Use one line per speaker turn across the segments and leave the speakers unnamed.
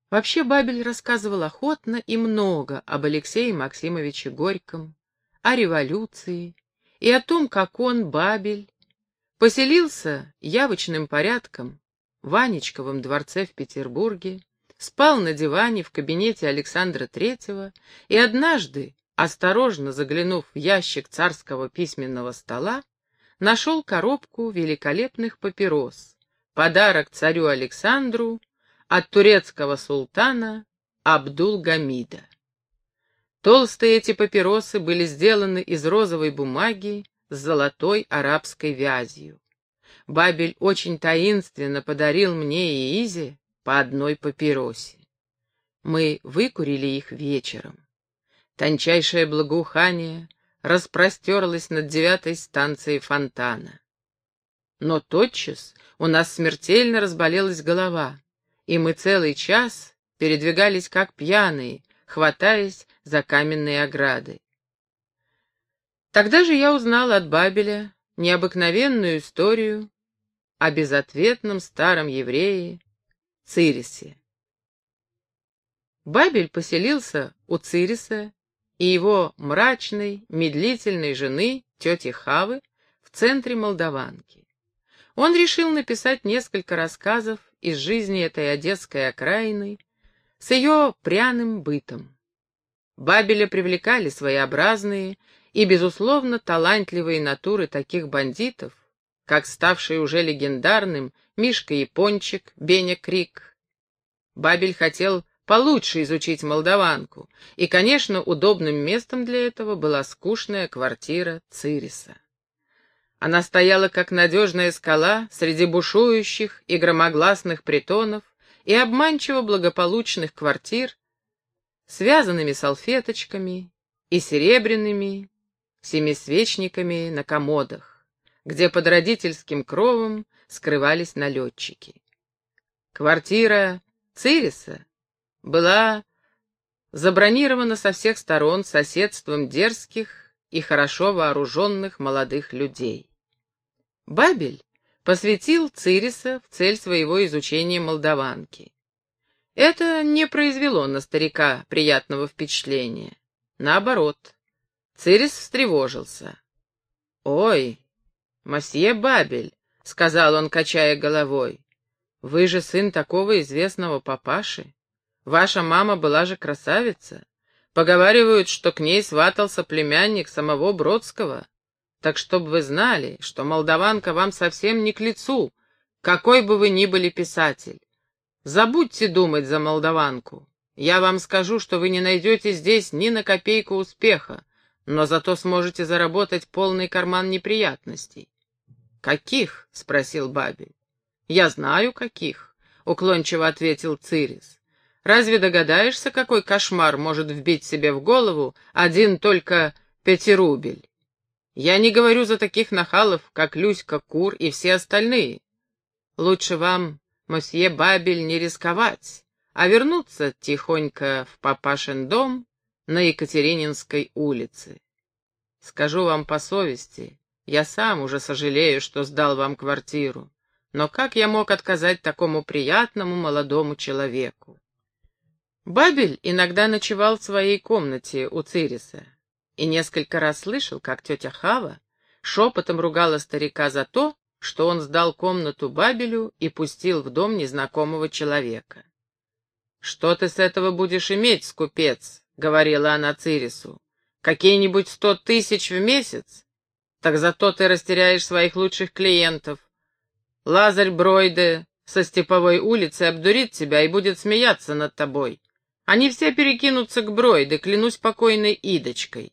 Вообще Бабель рассказывал охотно и много об Алексее Максимовиче Горьком, о революции и о том, как он, Бабель, поселился явочным порядком в Анечковом дворце в Петербурге, спал на диване в кабинете Александра Третьего и однажды, осторожно заглянув в ящик царского письменного стола, нашел коробку великолепных папирос, подарок царю Александру от турецкого султана Абдул-Гамида. Толстые эти папиросы были сделаны из розовой бумаги с золотой арабской вязью. Бабель очень таинственно подарил мне и Изе по одной папиросе. Мы выкурили их вечером. Тончайшее благоухание распростерлось над 9-й станцией фонтана. Но тотчас у нас смертельно разболелась голова, и мы целый час передвигались как пьяные, хватаясь за каменные ограды. Тогда же я узнал от Бабеля необыкновенную историю о безответном старом еврее Цирисе. Бабель поселился у Цириса и его мрачной, медлительной жены, тети Хавы, в центре Молдаванки. Он решил написать несколько рассказов из жизни этой одесской окраины с ее пряным бытом. Бабеля привлекали своеобразные и, безусловно, талантливые натуры таких бандитов, как ставший уже легендарным Мишка Япончик, Беня Крик. Бабель хотел получше изучить Молдаванку, и, конечно, удобным местом для этого была скучная квартира Цириса. Она стояла как надежная скала среди бушующих и громогласных притонов и обманчиво благополучных квартир, связанными салфеточками и серебряными семисвечниками на комодах, где под родительским кровом скрывались налетчики. Квартира Цириса была забронирована со всех сторон соседством дерзких и хорошо вооруженных молодых людей. Бабель посвятил Цириса в цель своего изучения Молдаванки. Это не произвело на старика приятного впечатления. Наоборот, Цирис встревожился. «Ой, мосье Бабель», — сказал он, качая головой, — «вы же сын такого известного папаши. Ваша мама была же красавица. Поговаривают, что к ней сватался племянник самого Бродского. Так чтоб вы знали, что Молдаванка вам совсем не к лицу, какой бы вы ни были писатель. Забудьте думать за Молдаванку. Я вам скажу, что вы не найдете здесь ни на копейку успеха, но зато сможете заработать полный карман неприятностей». «Каких?» — спросил Бабель. «Я знаю, каких», — уклончиво ответил Цирис. «Разве догадаешься, какой кошмар может вбить себе в голову один только пятирубль? Я не говорю за таких нахалов, как Люська Кур и все остальные. Лучше вам, мосье Бабель, не рисковать, а вернуться тихонько в папашин дом на Екатерининской улице. Скажу вам по совести, я сам уже сожалею, что сдал вам квартиру, но как я мог отказать такому приятному молодому человеку?» Бабель иногда ночевал в своей комнате у Цириса и несколько раз слышал, как тетя Хава шепотом ругала старика за то, что он сдал комнату Бабелю и пустил в дом незнакомого человека. «Что ты с этого будешь иметь, скупец?» — говорила она Цирису. «Какие-нибудь 100 000 в месяц? Так зато ты растеряешь своих лучших клиентов. Лазарь Бройде со Степовой улицы обдурит тебя и будет смеяться над тобой. Они все перекинутся к Бройде, клянусь покойной Идочкой.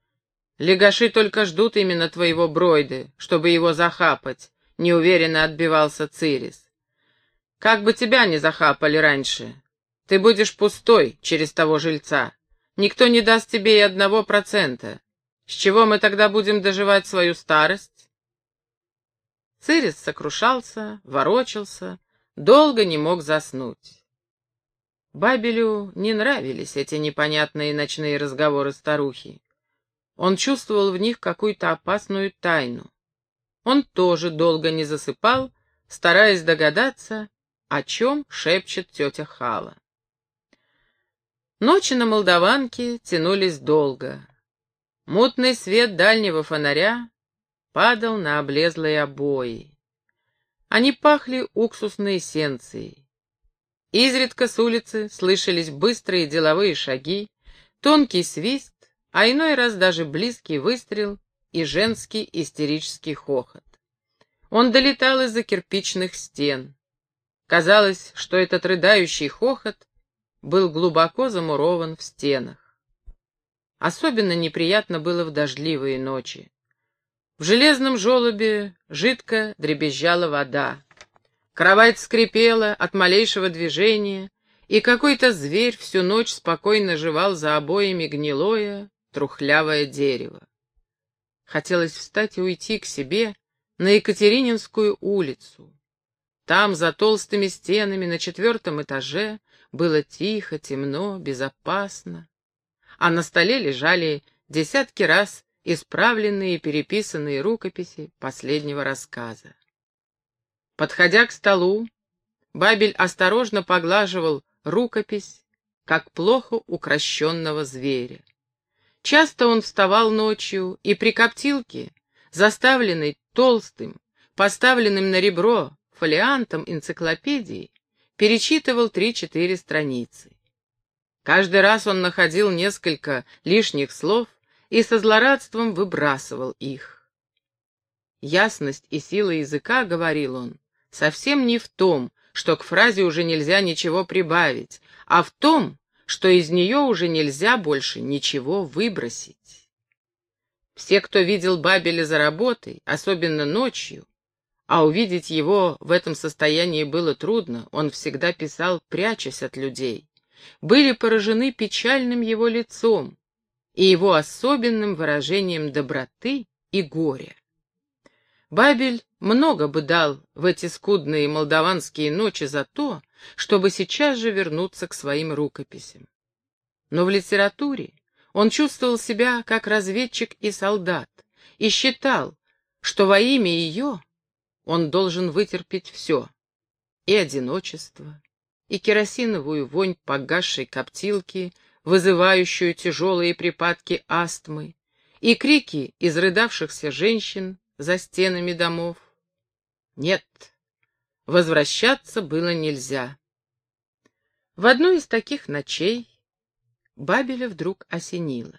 Легаши только ждут именно твоего Бройде, чтобы его захапать», — неуверенно отбивался Цирис. «Как бы тебя не захапали раньше. Ты будешь пустой через того жильца. Никто не даст тебе и 1%. С чего мы тогда будем доживать свою старость?» Цирис сокрушался, ворочался, долго не мог заснуть. Бабелю не нравились эти непонятные ночные разговоры старухи. Он чувствовал в них какую-то опасную тайну. Он тоже долго не засыпал, стараясь догадаться, о чем шепчет тетя Хава. Ночи на Молдаванке тянулись долго. Мутный свет дальнего фонаря падал на облезлые обои. Они пахли уксусной эссенцией. Изредка с улицы слышались быстрые деловые шаги, тонкий свист, а иной раз даже близкий выстрел и женский истерический хохот. Он долетал из-за кирпичных стен. Казалось, что этот рыдающий хохот был глубоко замурован в стенах. Особенно неприятно было в дождливые ночи. В железном желобе жидко дребезжала вода. Кровать скрипела от малейшего движения, и какой-то зверь всю ночь спокойно жевал за обоями гнилое, трухлявое дерево. Хотелось встать и уйти к себе на Екатерининскую улицу. Там, за толстыми стенами, на 4-м этаже, было тихо, темно, безопасно. А на столе лежали десятки раз исправленные и переписанные рукописи последнего рассказа. Подходя к столу, Бабель осторожно поглаживал рукопись, как плохо укращенного зверя. Часто он вставал ночью и при коптилке, заставленной толстым, поставленным на ребро фолиантом энциклопедии, перечитывал 3-4 страницы. Каждый раз он находил несколько лишних слов и со злорадством выбрасывал их. Ясность и сила языка, говорил он, совсем не в том, что к фразе уже нельзя ничего прибавить, а в том, что из нее уже нельзя больше ничего выбросить. Все, кто видел Бабеля за работой, особенно ночью, а увидеть его в этом состоянии было трудно, он всегда писал, прячась от людей, были поражены печальным его лицом и его особенным выражением доброты и горя. Бабель много бы дал в эти скудные молдаванские ночи за то, чтобы сейчас же вернуться к своим рукописям. Но в литературе он чувствовал себя как разведчик и солдат и считал, что во имя ее он должен вытерпеть все — и одиночество, и керосиновую вонь погасшей коптилки, вызывающую тяжелые припадки астмы, и крики изрыдавшихся женщин за стенами домов. Нет, возвращаться было нельзя. В одну из таких ночей Бабеля вдруг осенило.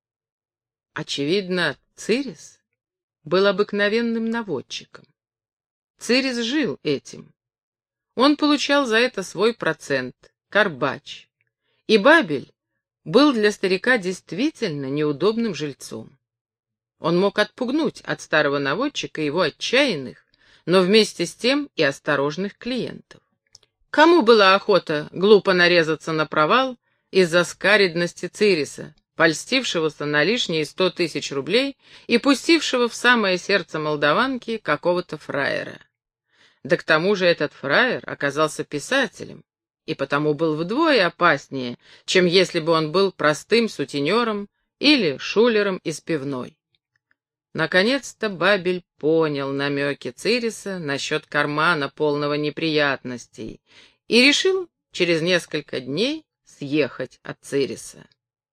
Очевидно, Цирис был обыкновенным наводчиком. Цирис жил этим. Он получал за это свой процент, карбач. И Бабель был для старика действительно неудобным жильцом. Он мог отпугнуть от старого наводчика его отчаянных, но вместе с тем и осторожных клиентов. Кому была охота глупо нарезаться на провал из-за скаридности Цириса, польстившегося на лишние 100 000 рублей и пустившего в самое сердце Молдаванки какого-то фраера? Да к тому же этот фраер оказался писателем, и потому был вдвое опаснее, чем если бы он был простым сутенером или шулером из пивной. Наконец-то Бабель понял намеки Цириса насчет кармана, полного неприятностей, и решил через несколько дней съехать от Цириса.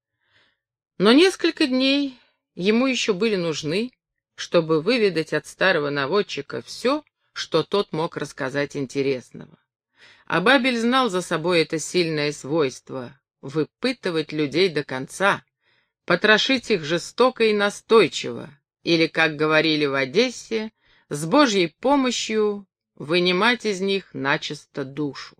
Но несколько дней ему еще были нужны, чтобы выведать от старого наводчика все, что тот мог рассказать интересного. А Бабель знал за собой это сильное свойство — выпытывать людей до конца, потрошить их жестоко и настойчиво, или, как говорили в Одессе, с Божьей помощью вынимать из них начисто душу.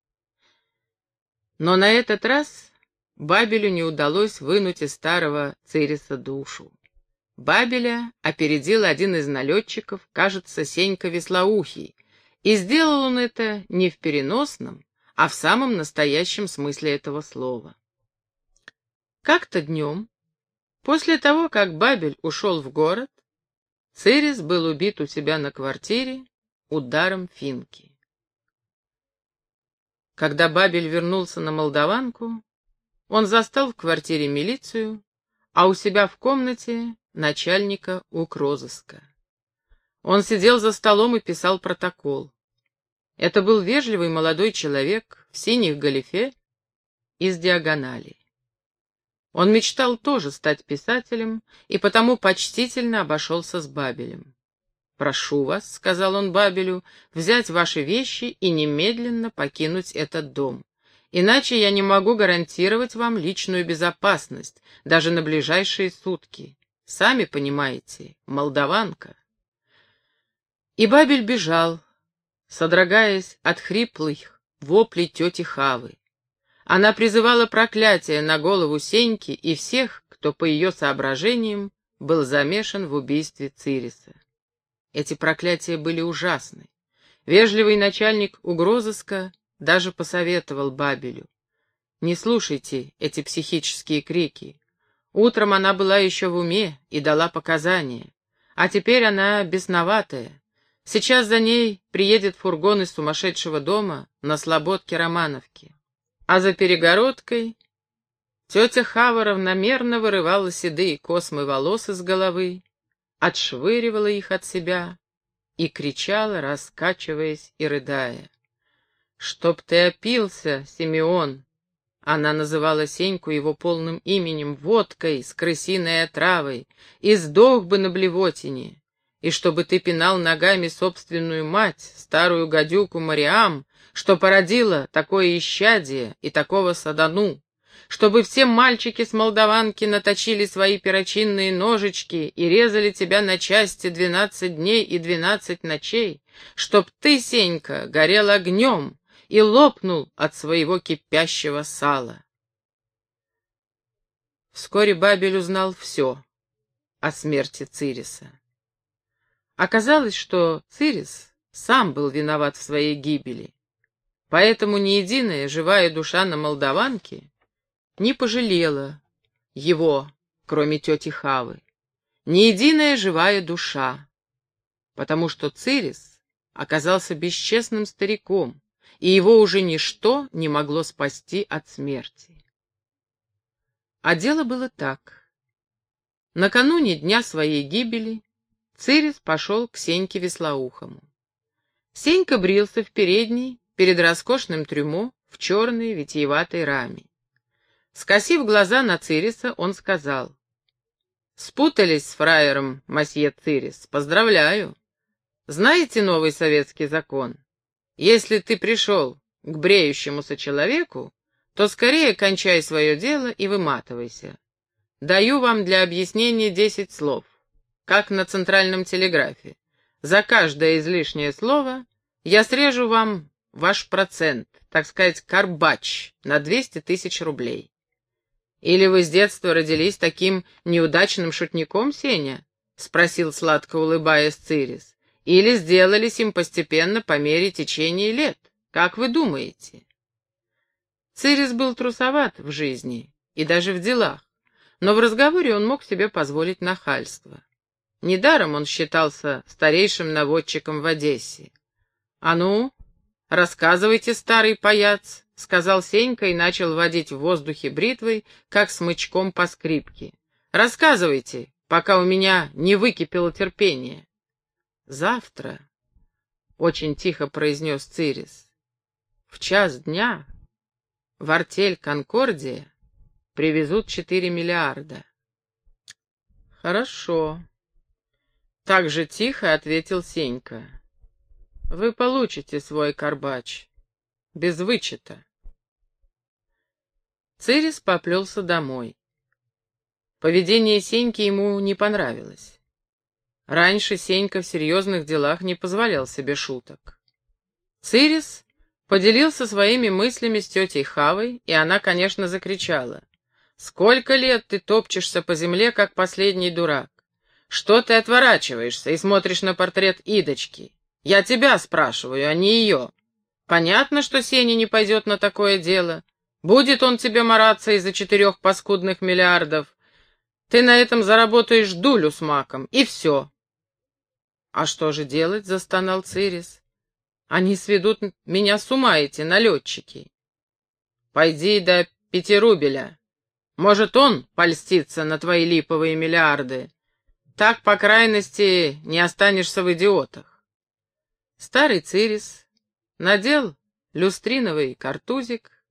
Но на этот раз Бабелю не удалось вынуть из старого Цириса душу. Бабеля опередил один из налетчиков, кажется, Сенька Веслоухий, и сделал он это не в переносном, а в самом настоящем смысле этого слова. Как-то днем, после того, как Бабель ушел в город, Цирис был убит у себя на квартире ударом финки. Когда Бабель вернулся на Молдаванку, он застал в квартире милицию, а у себя в комнате начальника укрозыска. Он сидел за столом и писал протокол. Это был вежливый молодой человек в синих галифе из диагонали. Он мечтал тоже стать писателем и потому почтительно обошелся с Бабелем. «Прошу вас», — сказал он Бабелю, — «взять ваши вещи и немедленно покинуть этот дом. Иначе я не могу гарантировать вам личную безопасность, даже на ближайшие сутки. Сами понимаете, молдаванка». И Бабель бежал, содрогаясь от хриплых воплей тети Хавы. Она призывала проклятие на голову Сеньки и всех, кто, по ее соображениям, был замешан в убийстве Цириса. Эти проклятия были ужасны. Вежливый начальник угрозыска даже посоветовал Бабелю: «Не слушайте эти психические крики. Утром она была еще в уме и дала показания, а теперь она бесноватая. Сейчас за ней приедет фургон из сумасшедшего дома на слободке Романовки». А за перегородкой тетя Хава равномерно вырывала седые космы волос из головы, отшвыривала их от себя и кричала, раскачиваясь и рыдая: «Чтоб ты опился, Симеон!» Она называла Сеньку его полным именем, водкой с крысиной отравой, и сдох бы на блевотине. И чтобы ты пинал ногами собственную мать, старую гадюку Мариам, что породила такое исчадие и такого садану, чтобы все мальчики с Молдаванки наточили свои перочинные ножички и резали тебя на части 12 дней и 12 ночей, чтоб ты, Сенька, горел огнем и лопнул от своего кипящего сала. Вскоре Бабель узнал все о смерти Цириса. Оказалось, что Цирис сам был виноват в своей гибели, поэтому ни единая живая душа на Молдаванке не пожалела его, кроме тети Хавы, ни единая живая душа, потому что Цирис оказался бесчестным стариком, и его уже ничто не могло спасти от смерти. А дело было так. Накануне дня своей гибели Цирис пошел к Сеньке Веслоухому. Сенька брился в передней перед роскошным трюмо в черной витиеватой раме. Скосив глаза на Цириса, он сказал: «Спутались с фраером, мосье Цирис, поздравляю. Знаете новый советский закон? Если ты пришел к бреющемуся человеку, то скорее кончай свое дело и выматывайся. Даю вам для объяснения 10 слов, как на центральном телеграфе. За каждое излишнее слово я срежу вам ваш процент, так сказать, карбач на 200 000 рублей. Или вы с детства родились таким неудачным шутником, Сеня?» — спросил, сладко улыбаясь, Цирис. «Или сделались им постепенно по мере течения лет? Как вы думаете?» Цирис был трусоват в жизни и даже в делах, но в разговоре он мог себе позволить нахальство. Недаром он считался старейшим наводчиком в Одессе. «А ну, рассказывайте, старый паяц», — сказал Сенька и начал водить в воздухе бритвой, как смычком по скрипке. «Рассказывайте, пока у меня не выкипело терпение». «Завтра», — очень тихо произнес Цирис, — «в час дня в артель «Конкордия» привезут 4 миллиарда». «Хорошо», — так же тихо ответил Сенька. «Вы получите свой карбач, без вычета». Цирис поплелся домой. Поведение Сеньки ему не понравилось. Раньше Сенька в серьезных делах не позволял себе шуток. Цирис поделился своими мыслями с тетей Хавой, и она, конечно, закричала: «Сколько лет ты топчешься по земле, как последний дурак? Что ты отворачиваешься и смотришь на портрет Идочки? Я тебя спрашиваю, а не ее. Понятно, что Сеня не пойдет на такое дело. Будет он тебе мараться из-за 4 паскудных миллиардов. Ты на этом заработаешь дулю с маком, и все». «А что же делать?» — застонал Цирис. «Они сведут меня с ума, эти налетчики». «Пойди до Пятирубеля. Может, он польстится на твои липовые миллиарды. Так, по крайности, не останешься в идиотах». Старый Цирис надел люстриновый картузик,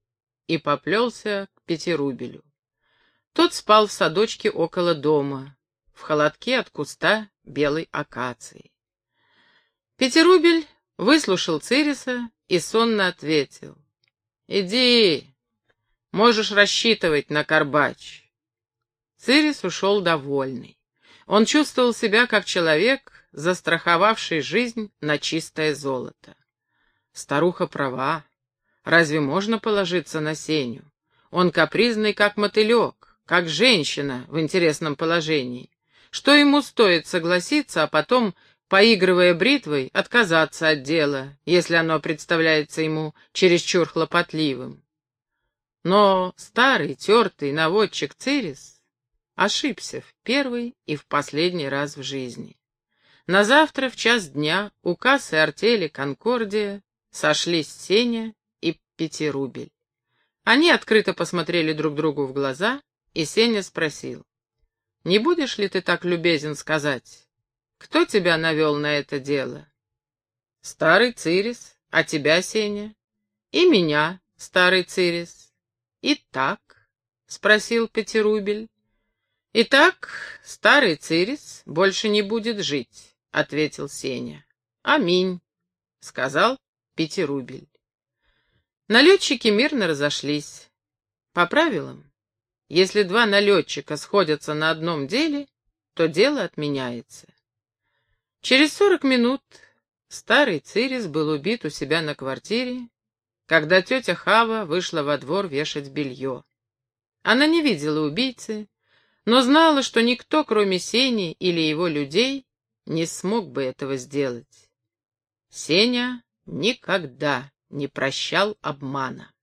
и поплелся к Пятирубелю. Тот спал в садочке около дома, в холодке от куста белой акации. Пятирубель выслушал Цириса и сонно ответил: «Иди, можешь рассчитывать на Карбач». Цирис ушел довольный. Он чувствовал себя как человек, застраховавший жизнь на чистое золото. Старуха права. Разве можно положиться на Сеню? Он капризный, как мотылек, как женщина в интересном положении. Что ему стоит согласиться, а потом, поигрывая бритвой, отказаться от дела, если оно представляется ему чересчур хлопотливым? Но старый, тертый наводчик Цирис ошибся в первый и в последний раз в жизни. На завтра в час дня у кассы артели «Конкордия» сошлись Сеня и Пятирубель. Они открыто посмотрели друг другу в глаза, и Сеня спросил: «Не будешь ли ты так любезен сказать, кто тебя навел на это дело?» «Старый Цирис, а тебя, Сеня?» «И меня, старый Цирис». «И так?» — спросил Пятирубель. «Итак, старый Цирис больше не будет жить», — ответил Сеня. «Аминь», — сказал Пятирубель. Налетчики мирно разошлись. По правилам, если два налетчика сходятся на одном деле, то дело отменяется. Через 40 минут старый Цирис был убит у себя на квартире, когда тетя Хава вышла во двор вешать белье. Она не видела убийцы, но знала, что никто, кроме Сени или его людей, не смог бы этого сделать. Сеня никогда не прощал обмана.